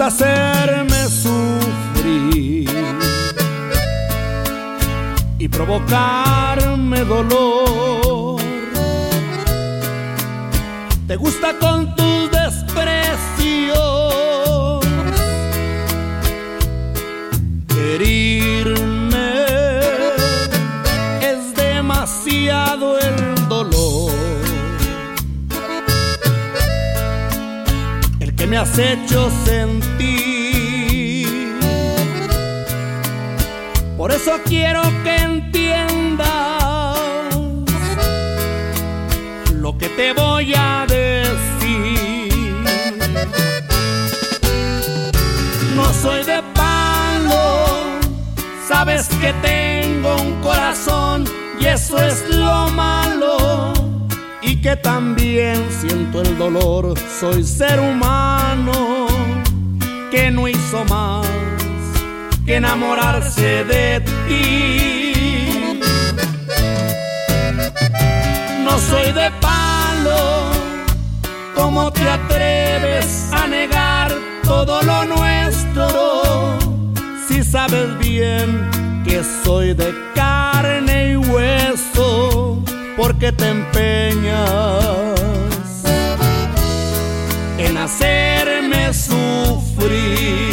gusta hacerme sufrir y provocarme dolor. Te gusta con tus desprecios herirme. Es demasiado el dolor el que me has hecho sentir. Por eso quiero que entiendas lo que te voy a decir. No soy de palo, sabes que tengo un corazón y eso es lo malo. Y que también siento el dolor, soy ser humano que no hizo más que enamorarse de ti. No soy de palo, ¿cómo te atreves a negar todo lo nuestro? Si sabes bien que soy de carne y hueso, ¿por qué te empeñas en hacerme sufrir?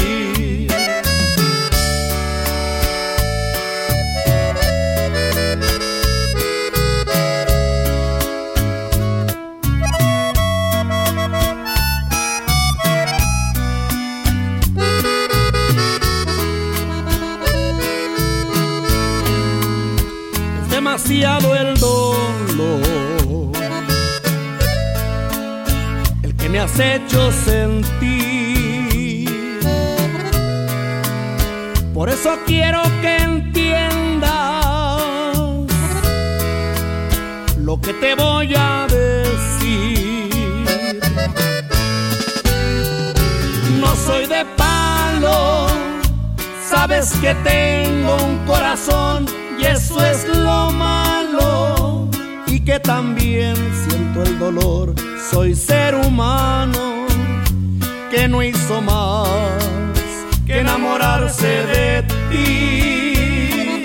Demasiado el dolor el que me has hecho sentir. Por eso quiero que entiendas lo que te voy a decir. No soy de palo, sabes que tengo un corazón y eso es lo malo. Y que también siento el dolor, soy ser humano que no hizo más que enamorarse de ti.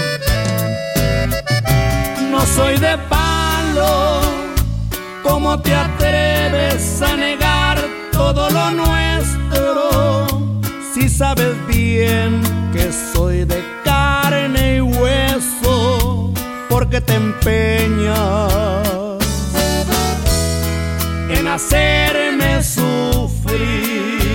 No soy de palo, ¿cómo te atreves a negar todo lo nuestro? Si sabes bien que soy de carne y hueso, ¿por qué te empeñas en hacerme sufrir?